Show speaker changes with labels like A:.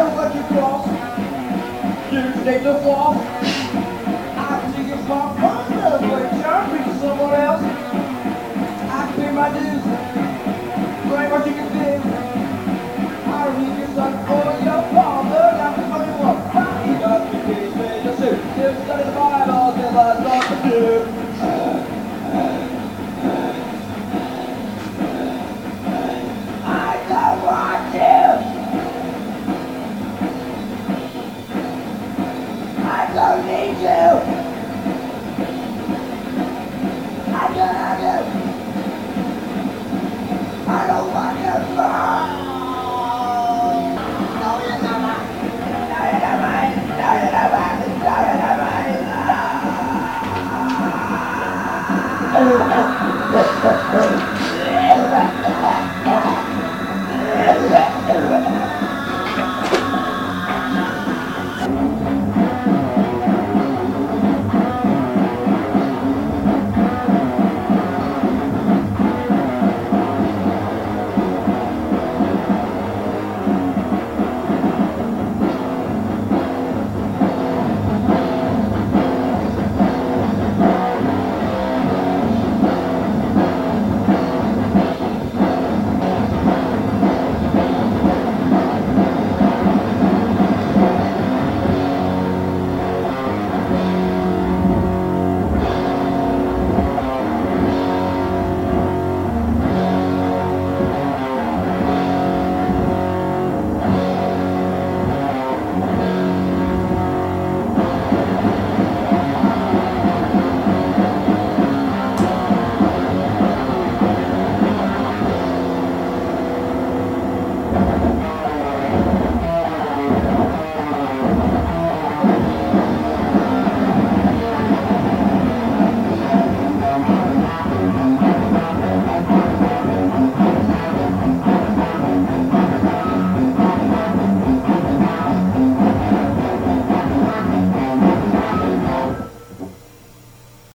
A: matter what you cross, you take the fall. I think it's my partner, but you're being someone else. I pay my dues, bring what you can do. I read your son for your father, now the funny one. He got me case made a suit, just study the Bible till I start to do. I don't want you! I don't need you!